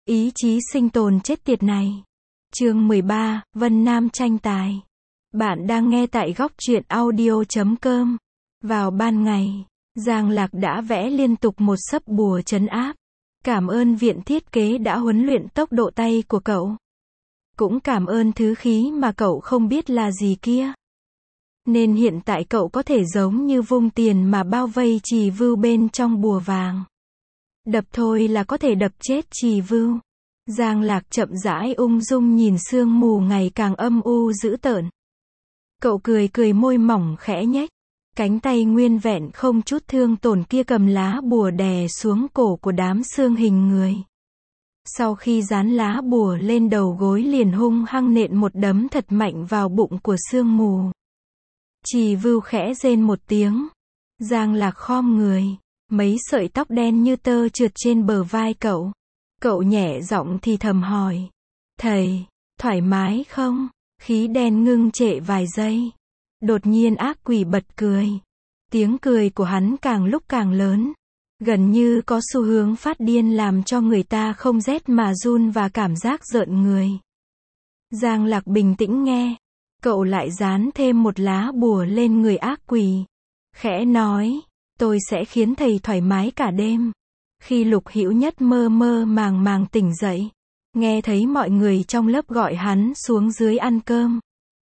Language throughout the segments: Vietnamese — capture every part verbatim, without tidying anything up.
Ý chí sinh tồn chết tiệt này. Chương mười ba, Vân Nam tranh tài. Bạn đang nghe tại góc truyện audio chấm com. Vào ban ngày, Giang Lạc đã vẽ liên tục một sấp bùa trấn áp. Cảm ơn viện thiết kế đã huấn luyện tốc độ tay của cậu. Cũng cảm ơn thứ khí mà cậu không biết là gì kia. Nên hiện tại cậu có thể giống như vung tiền mà bao vây Trì Vưu bên trong bùa vàng. Đập thôi là có thể đập chết Trì Vưu. Giang Lạc chậm rãi ung dung nhìn sương mù ngày càng âm u dữ tợn. Cậu cười cười môi mỏng khẽ nhếch. Cánh tay nguyên vẹn không chút thương tổn kia cầm lá bùa đè xuống cổ của đám xương hình người. Sau khi dán lá bùa lên đầu gối liền hung hăng nện một đấm thật mạnh vào bụng của sương mù. Trì Vưu khẽ rên một tiếng. Giang Lạc khom người. Mấy sợi tóc đen như tơ trượt trên bờ vai cậu. Cậu nhẹ giọng thì thầm hỏi. Thầy, thoải mái không? Khí đen ngưng trệ vài giây. Đột nhiên ác quỷ bật cười. Tiếng cười của hắn càng lúc càng lớn. Gần như có xu hướng phát điên làm cho người ta không rét mà run và cảm giác rợn người. Giang Lạc bình tĩnh nghe. Cậu lại dán thêm một lá bùa lên người ác quỷ. Khẽ nói, tôi sẽ khiến thầy thoải mái cả đêm. Khi Lục Hữu Nhất mơ mơ màng màng tỉnh dậy, nghe thấy mọi người trong lớp gọi hắn xuống dưới ăn cơm.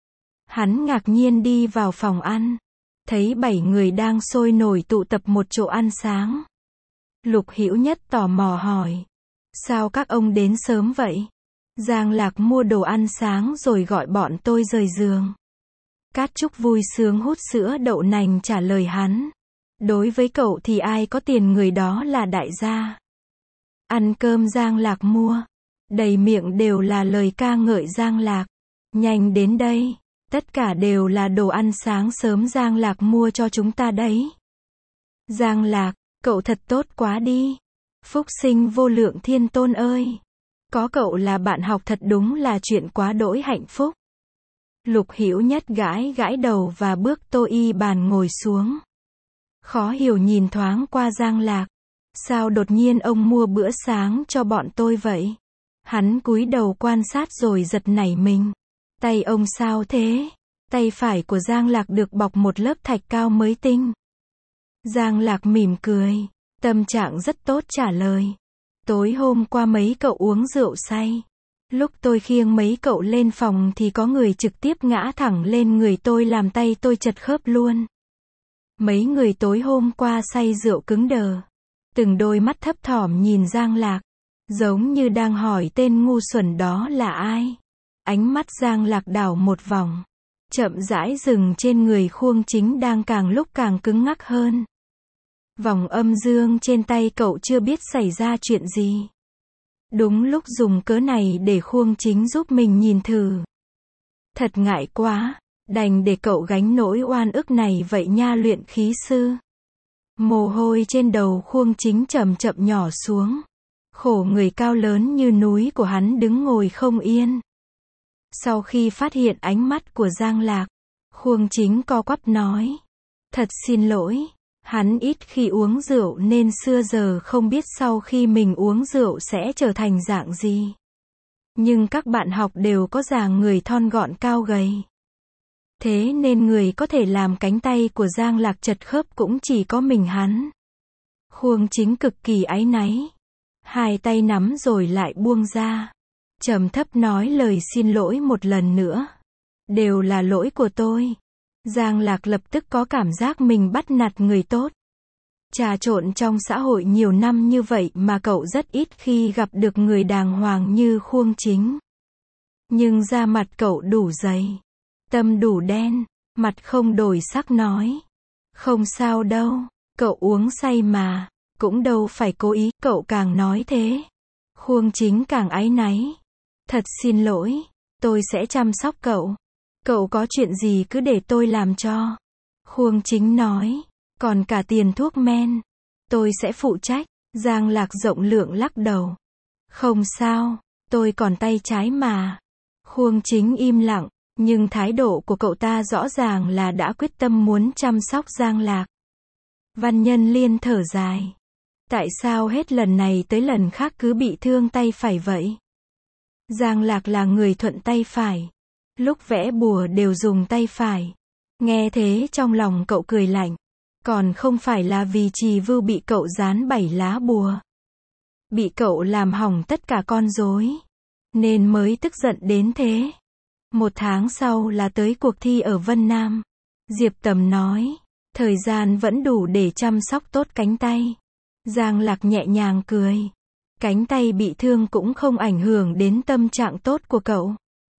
Hắn ngạc nhiên đi vào phòng ăn, thấy bảy người đang sôi nổi tụ tập một chỗ ăn sáng. Lục Hữu Nhất tò mò hỏi, sao các ông đến sớm vậy? Giang Lạc mua đồ ăn sáng rồi gọi bọn tôi rời giường. Cát Trúc vui sướng hút sữa đậu nành trả lời hắn. Đối với cậu thì ai có tiền người đó là đại gia. Ăn cơm Giang Lạc mua. Đầy miệng đều là lời ca ngợi Giang Lạc. Nhanh đến đây. Tất cả đều là đồ ăn sáng sớm Giang Lạc mua cho chúng ta đấy. Giang Lạc, cậu thật tốt quá đi. Phúc sinh vô lượng thiên tôn ơi. Có cậu là bạn học thật đúng là chuyện quá đỗi hạnh phúc. Lục Hữu Nhất gãi gãi đầu và bước tô y bàn ngồi xuống. Khó hiểu nhìn thoáng qua Giang Lạc. Sao đột nhiên ông mua bữa sáng cho bọn tôi vậy? Hắn cúi đầu quan sát rồi giật nảy mình. Tay ông sao thế? Tay phải của Giang Lạc được bọc một lớp thạch cao mới tinh. Giang Lạc mỉm cười. Tâm trạng rất tốt trả lời. Tối hôm qua mấy cậu uống rượu say. Lúc tôi khiêng mấy cậu lên phòng thì có người trực tiếp ngã thẳng lên người tôi làm tay tôi chật khớp luôn. Mấy người tối hôm qua say rượu cứng đờ. Từng đôi mắt thấp thỏm nhìn Giang Lạc. Giống như đang hỏi tên ngu xuẩn đó là ai. Ánh mắt Giang Lạc đảo một vòng. Chậm rãi dừng trên người Khuông Chính đang càng lúc càng cứng ngắc hơn. Vòng âm dương trên tay cậu chưa biết xảy ra chuyện gì. Đúng lúc dùng cớ này để Khuông Chính giúp mình nhìn thử. Thật ngại quá. Đành để cậu gánh nỗi oan ức này vậy nha luyện khí sư. Mồ hôi trên đầu Khuông Chính chậm chậm nhỏ xuống. Khổ người cao lớn như núi của hắn đứng ngồi không yên. Sau khi phát hiện ánh mắt của Giang Lạc, Khuông Chính co quắp nói. Thật xin lỗi, hắn ít khi uống rượu nên xưa giờ không biết sau khi mình uống rượu sẽ trở thành dạng gì. Nhưng các bạn học đều có dáng người thon gọn cao gầy. Thế nên người có thể làm cánh tay của Giang Lạc chật khớp cũng chỉ có mình hắn. Khuông Chính cực kỳ áy náy. Hai tay nắm rồi lại buông ra. Trầm thấp nói lời xin lỗi một lần nữa. Đều là lỗi của tôi. Giang Lạc lập tức có cảm giác mình bắt nạt người tốt. Trà trộn trong xã hội nhiều năm như vậy mà cậu rất ít khi gặp được người đàng hoàng như Khuông Chính. Nhưng da mặt cậu đủ dày. Tâm đủ đen, mặt không đổi sắc nói. Không sao đâu, cậu uống say mà, cũng đâu phải cố ý, cậu càng nói thế. Khuông Chính càng áy náy. Thật xin lỗi, tôi sẽ chăm sóc cậu. Cậu có chuyện gì cứ để tôi làm cho. Khuông Chính nói, còn cả tiền thuốc men, tôi sẽ phụ trách. Giang Lạc rộng lượng lắc đầu. Không sao, tôi còn tay trái mà. Khuông Chính im lặng. Nhưng thái độ của cậu ta rõ ràng là đã quyết tâm muốn chăm sóc Giang Lạc. Văn Nhân Liên thở dài. Tại sao hết lần này tới lần khác cứ bị thương tay phải vậy? Giang Lạc là người thuận tay phải. Lúc vẽ bùa đều dùng tay phải. Nghe thế trong lòng cậu cười lạnh. Còn không phải là vì Trì Vưu bị cậu dán bảy lá bùa. Bị cậu làm hỏng tất cả con rối. Nên mới tức giận đến thế. Một tháng sau là tới cuộc thi ở Vân Nam. Diệp Tầm nói. Thời gian vẫn đủ để chăm sóc tốt cánh tay. Giang Lạc nhẹ nhàng cười. Cánh tay bị thương cũng không ảnh hưởng đến tâm trạng tốt của cậu.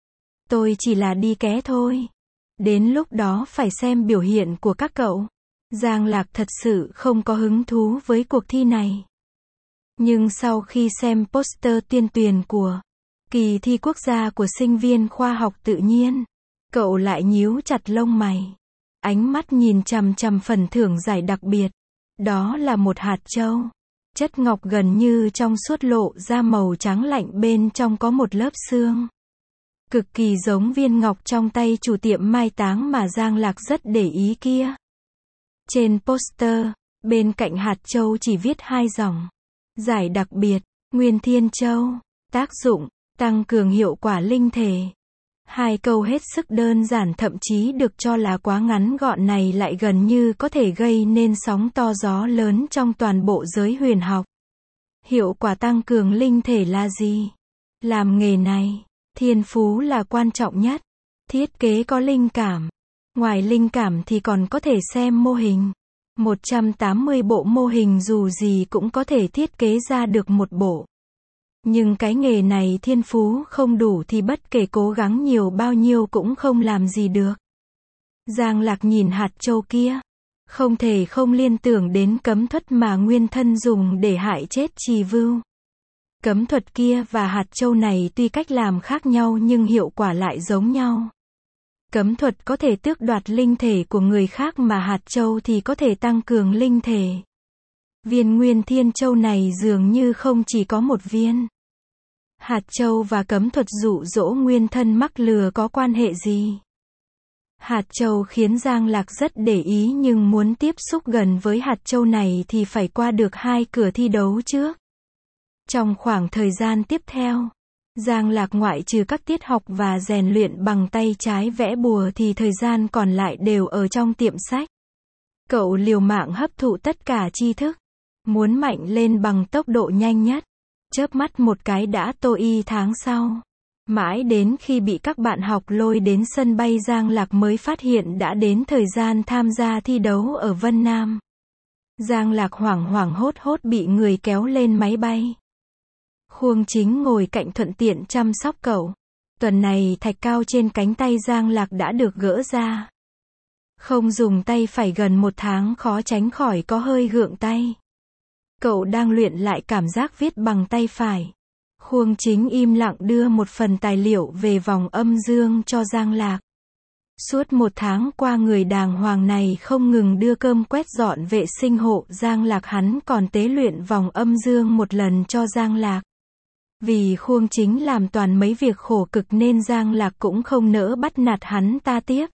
Tôi chỉ là đi ké thôi. Đến lúc đó phải xem biểu hiện của các cậu. Giang Lạc thật sự không có hứng thú với cuộc thi này. Nhưng sau khi xem poster tuyên truyền của kỳ thi quốc gia của sinh viên khoa học tự nhiên, cậu lại nhíu chặt lông mày. Ánh mắt nhìn chằm chằm phần thưởng giải đặc biệt. Đó là một hạt châu. Chất ngọc gần như trong suốt lộ ra màu trắng lạnh, bên trong có một lớp xương. Cực kỳ giống viên ngọc trong tay chủ tiệm mai táng mà Giang Lạc rất để ý kia. Trên poster, bên cạnh hạt châu chỉ viết hai dòng. Giải đặc biệt, Nguyên Thiên Châu. Tác dụng, tăng cường hiệu quả linh thể. Hai câu hết sức đơn giản, thậm chí được cho là quá ngắn gọn này lại gần như có thể gây nên sóng to gió lớn trong toàn bộ giới huyền học. Hiệu quả tăng cường linh thể là gì? Làm nghề này, thiên phú là quan trọng nhất. Thiết kế có linh cảm. Ngoài linh cảm thì còn có thể xem mô hình. một trăm tám mươi bộ mô hình dù gì cũng có thể thiết kế ra được một bộ. Nhưng cái nghề này thiên phú không đủ thì bất kể cố gắng nhiều bao nhiêu cũng không làm gì được. Giang Lạc nhìn hạt châu kia. Không thể không liên tưởng đến cấm thuật mà Nguyên Thân dùng để hại chết Trì Vưu. Cấm thuật kia và hạt châu này tuy cách làm khác nhau nhưng hiệu quả lại giống nhau. Cấm thuật có thể tước đoạt linh thể của người khác mà hạt châu thì có thể tăng cường linh thể. Viên Nguyên Thiên Châu này dường như không chỉ có một viên. Hạt châu và cấm thuật dụ dỗ Nguyên Thân mắc lừa có quan hệ gì? Hạt châu khiến Giang Lạc rất để ý, nhưng muốn tiếp xúc gần với hạt châu này thì phải qua được hai cửa thi đấu trước. Trong khoảng thời gian tiếp theo, Giang Lạc ngoại trừ các tiết học và rèn luyện bằng tay trái vẽ bùa thì thời gian còn lại đều ở trong tiệm sách. Cậu liều mạng hấp thụ tất cả tri thức, muốn mạnh lên bằng tốc độ nhanh nhất. Chớp mắt một cái đã tô y tháng sau. Mãi đến khi bị các bạn học lôi đến sân bay, Giang Lạc mới phát hiện đã đến thời gian tham gia thi đấu ở Vân Nam. Giang Lạc hoảng hoảng hốt hốt bị người kéo lên máy bay. Khuông Chính ngồi cạnh thuận tiện chăm sóc cậu. Tuần này thạch cao trên cánh tay Giang Lạc đã được gỡ ra. Không dùng tay phải gần một tháng khó tránh khỏi có hơi gượng tay. Cậu đang luyện lại cảm giác viết bằng tay phải. Khuông Chính im lặng đưa một phần tài liệu về vòng âm dương cho Giang Lạc. Suốt một tháng qua người đàng hoàng này không ngừng đưa cơm quét dọn vệ sinh hộ Giang Lạc, hắn còn tế luyện vòng âm dương một lần cho Giang Lạc. Vì Khuông Chính làm toàn mấy việc khổ cực nên Giang Lạc cũng không nỡ bắt nạt hắn ta tiếp.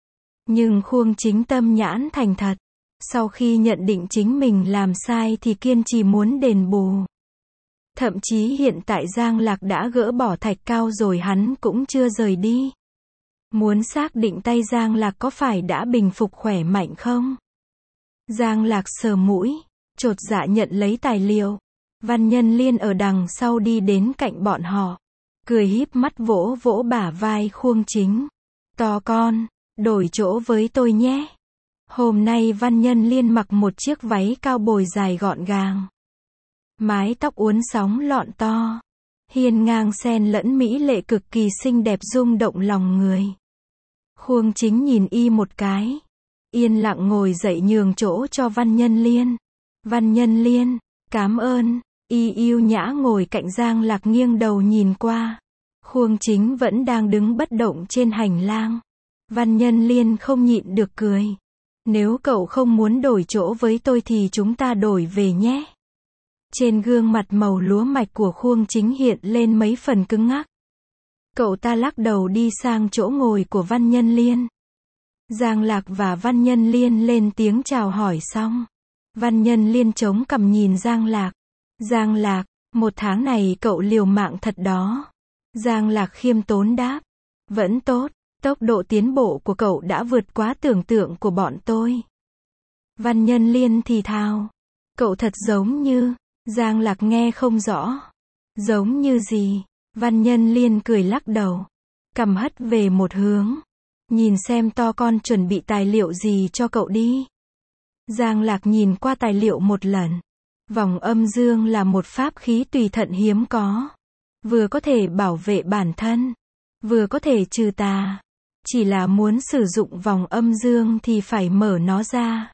Nhưng Khuông Chính tâm nhãn thành thật. Sau khi nhận định chính mình làm sai thì kiên trì muốn đền bù. Thậm chí hiện tại Giang Lạc đã gỡ bỏ thạch cao rồi hắn cũng chưa rời đi. Muốn xác định tay Giang Lạc có phải đã bình phục khỏe mạnh không? Giang Lạc sờ mũi, chột dạ nhận lấy tài liệu. Văn Nhân Liên ở đằng sau đi đến cạnh bọn họ. Cười híp mắt vỗ vỗ bả vai Khuông Chính. To con, đổi chỗ với tôi nhé. Hôm nay Văn Nhân Liên mặc một chiếc váy cao bồi dài gọn gàng. Mái tóc uốn sóng lọn to. Hiên ngang xen lẫn mỹ lệ cực kỳ xinh đẹp rung động lòng người. Khuông Chính nhìn y một cái. Yên lặng ngồi dậy nhường chỗ cho Văn Nhân Liên. Văn Nhân Liên, cảm ơn. Y yêu nhã ngồi cạnh Giang Lạc nghiêng đầu nhìn qua. Khuông Chính vẫn đang đứng bất động trên hành lang. Văn Nhân Liên không nhịn được cười. Nếu cậu không muốn đổi chỗ với tôi thì chúng ta đổi về nhé. Trên gương mặt màu lúa mạch của Khuông Chính hiện lên mấy phần cứng ngắc. Cậu ta lắc đầu đi sang chỗ ngồi của Văn Nhân Liên. Giang Lạc và Văn Nhân Liên lên tiếng chào hỏi xong. Văn Nhân Liên chống cằm nhìn Giang Lạc. Giang Lạc, một tháng này cậu liều mạng thật đó. Giang Lạc khiêm tốn đáp. Vẫn tốt, tốc độ tiến bộ của cậu đã vượt quá tưởng tượng của bọn tôi. Văn Nhân Liên thì thào. Cậu thật giống như, Giang Lạc nghe không rõ. Giống như gì? Văn Nhân Liên cười lắc đầu. Cầm hất về một hướng. Nhìn xem to con chuẩn bị tài liệu gì cho cậu đi. Giang Lạc nhìn qua tài liệu một lần. Vòng âm dương là một pháp khí tùy thận hiếm có. Vừa có thể bảo vệ bản thân, vừa có thể trừ tà. Chỉ là muốn sử dụng vòng âm dương thì phải mở nó ra.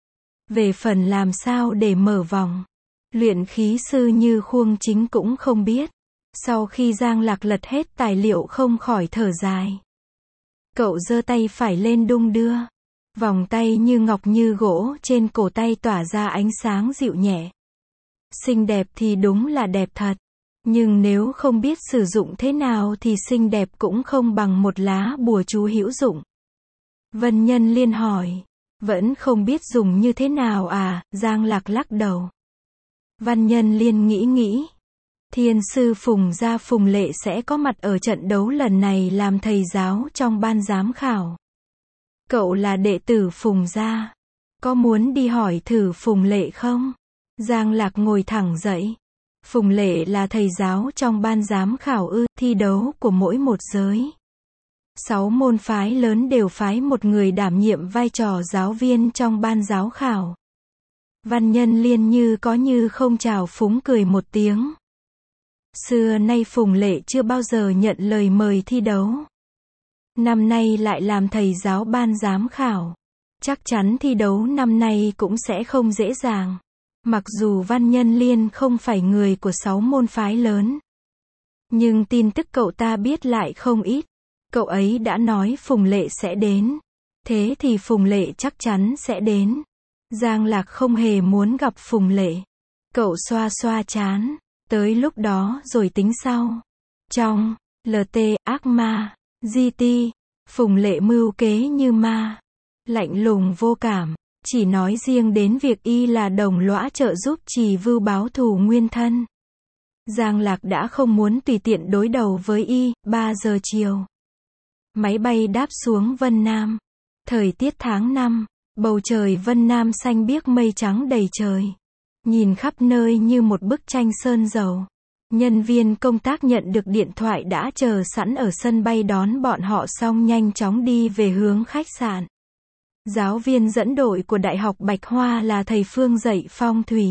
Về phần làm sao để mở vòng, luyện khí sư như Khuông Chính cũng không biết. Sau khi Giang Lạc lật hết tài liệu không khỏi thở dài. Cậu giơ tay phải lên đung đưa. Vòng tay như ngọc như gỗ trên cổ tay tỏa ra ánh sáng dịu nhẹ. Xinh đẹp thì đúng là đẹp thật. Nhưng nếu không biết sử dụng thế nào thì xinh đẹp cũng không bằng một lá bùa chú hữu dụng. Vân Nhân Liên hỏi. Vẫn không biết dùng như thế nào à? Giang Lạc lắc đầu. Văn Nhân Liên nghĩ nghĩ. Thiên sư Phùng Gia Phùng Lệ sẽ có mặt ở trận đấu lần này làm thầy giáo trong ban giám khảo. Cậu là đệ tử Phùng Gia. Có muốn đi hỏi thử Phùng Lệ không? Giang Lạc ngồi thẳng dậy. Phùng Lệ là thầy giáo trong ban giám khảo ư? Thi đấu của mỗi một giới. Sáu môn phái lớn đều phái một người đảm nhiệm vai trò giáo viên trong ban giáo khảo. Văn Nhân Liên như có như không chào phúng cười một tiếng. Xưa nay Phùng Lệ chưa bao giờ nhận lời mời thi đấu. Năm nay lại làm thầy giáo ban giám khảo. Chắc chắn thi đấu năm nay cũng sẽ không dễ dàng. Mặc dù Văn Nhân Liên không phải người của sáu môn phái lớn. Nhưng tin tức cậu ta biết lại không ít. Cậu ấy đã nói Phùng Lệ sẽ đến. Thế thì Phùng Lệ chắc chắn sẽ đến. Giang Lạc không hề muốn gặp Phùng Lệ. Cậu xoa xoa trán. Tới lúc đó rồi tính sau. Trong lờ tê ác ma, giê tê, Phùng Lệ mưu kế như ma. Lạnh lùng vô cảm. Chỉ nói riêng đến việc y là đồng lõa trợ giúp Trì Vưu báo thù nguyên thân. Giang Lạc đã không muốn tùy tiện đối đầu với y. Ba giờ chiều. Máy bay đáp xuống Vân Nam. Thời tiết tháng năm. Bầu trời Vân Nam xanh biếc mây trắng đầy trời. Nhìn khắp nơi như một bức tranh sơn dầu. Nhân viên công tác nhận được điện thoại đã chờ sẵn ở sân bay đón bọn họ xong nhanh chóng đi về hướng khách sạn. Giáo viên dẫn đội của Đại học Bạch Hoa là thầy Phương dạy phong thủy.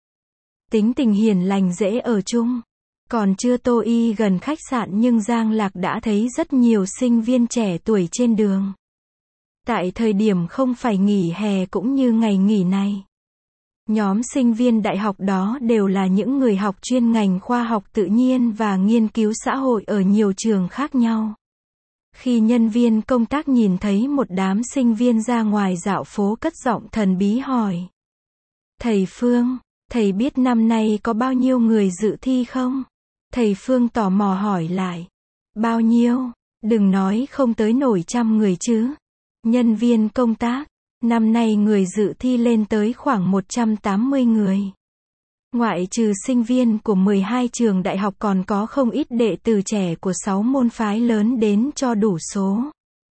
Tính tình hiền lành dễ ở chung. Còn chưa tô y gần khách sạn nhưng Giang Lạc đã thấy rất nhiều sinh viên trẻ tuổi trên đường. Tại thời điểm không phải nghỉ hè cũng như ngày nghỉ này. Nhóm sinh viên đại học đó đều là những người học chuyên ngành khoa học tự nhiên và nghiên cứu xã hội ở nhiều trường khác nhau. Khi nhân viên công tác nhìn thấy một đám sinh viên ra ngoài dạo phố cất giọng thần bí hỏi. Thầy Phương, thầy biết năm nay có bao nhiêu người dự thi không? Thầy Phương tò mò hỏi lại. Bao nhiêu? Đừng nói không tới nổi trăm người chứ. Nhân viên công tác. Năm nay người dự thi lên tới khoảng một trăm tám mươi người. Ngoại trừ sinh viên của mười hai trường đại học còn có không ít đệ tử trẻ của sáu môn phái lớn đến cho đủ số.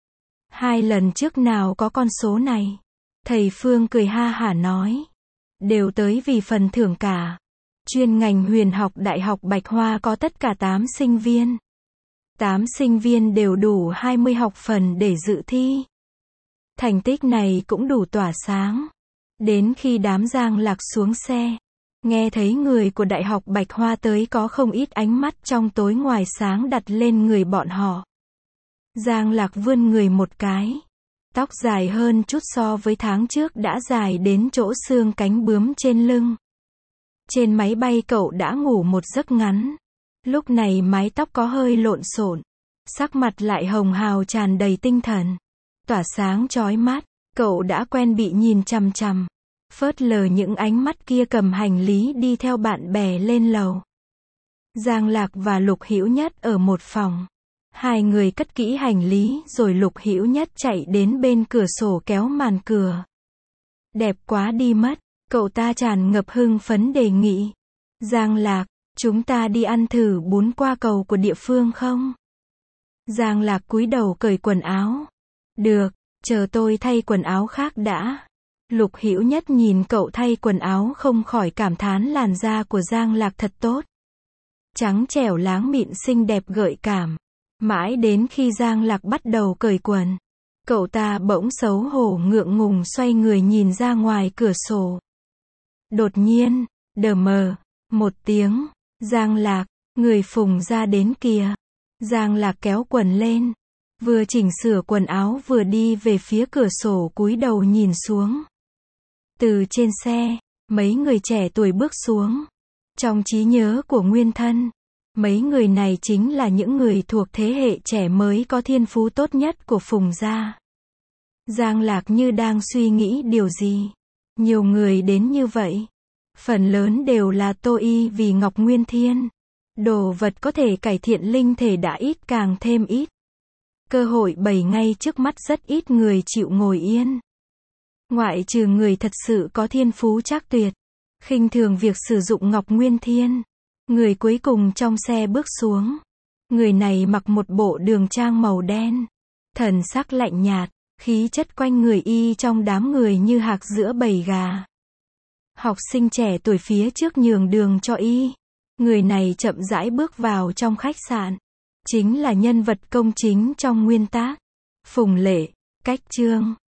Hai lần trước nào có con số này. Thầy Phương cười ha hả nói. Đều tới vì phần thưởng cả. Chuyên ngành huyền học Đại học Bạch Hoa có tất cả tám sinh viên. tám sinh viên đều đủ hai mươi học phần để dự thi. Thành tích này cũng đủ tỏa sáng. Đến khi đám Giang Lạc xuống xe, nghe thấy người của Đại học Bạch Hoa tới có không ít ánh mắt trong tối ngoài sáng đặt lên người bọn họ. Giang Lạc vươn người một cái. Tóc dài hơn chút so với tháng trước đã dài đến chỗ xương cánh bướm trên lưng. Trên máy bay cậu đã ngủ một giấc ngắn. Lúc này mái tóc có hơi lộn xộn. Sắc mặt lại hồng hào tràn đầy tinh thần. Tỏa sáng chói mắt. Cậu đã quen bị nhìn chằm chằm. Phớt lờ những ánh mắt kia cầm hành lý đi theo bạn bè lên lầu. Giang Lạc và Lục Hữu Nhất ở một phòng. Hai người cất kỹ hành lý rồi Lục Hữu Nhất chạy đến bên cửa sổ kéo màn cửa. Đẹp quá đi mất. Cậu ta tràn ngập hưng phấn đề nghị. Giang Lạc, chúng ta đi ăn thử bún qua cầu của địa phương không? Giang Lạc cúi đầu cởi quần áo. Được, chờ tôi thay quần áo khác đã. Lục Hữu Nhất nhìn cậu thay quần áo không khỏi cảm thán làn da của Giang Lạc thật tốt. Trắng trẻo láng mịn xinh đẹp gợi cảm. Mãi đến khi Giang Lạc bắt đầu cởi quần, cậu ta bỗng xấu hổ ngượng ngùng xoay người nhìn ra ngoài cửa sổ. Đột nhiên, đờ mờ, một tiếng, Giang Lạc, người Phùng ra đến kìa. Giang Lạc kéo quần lên, vừa chỉnh sửa quần áo vừa đi về phía cửa sổ cúi đầu nhìn xuống. Từ trên xe, mấy người trẻ tuổi bước xuống. Trong trí nhớ của Nguyên Thân, mấy người này chính là những người thuộc thế hệ trẻ mới có thiên phú tốt nhất của Phùng gia. Giang Lạc như đang suy nghĩ điều gì. Nhiều người đến như vậy, phần lớn đều là tô y vì Ngọc Nguyên Thiên. Đồ vật có thể cải thiện linh thể đã ít càng thêm ít. Cơ hội bày ngay trước mắt rất ít người chịu ngồi yên. Ngoại trừ người thật sự có thiên phú trác tuyệt, khinh thường việc sử dụng Ngọc Nguyên Thiên. Người cuối cùng trong xe bước xuống. Người này mặc một bộ đường trang màu đen. Thần sắc lạnh nhạt, khí chất quanh người y trong đám người như hạc giữa bầy gà. Học sinh trẻ tuổi phía trước nhường đường cho y. Người này chậm rãi bước vào trong khách sạn. Chính là nhân vật công chính trong nguyên tác. Phùng Lệ, Cách Trương.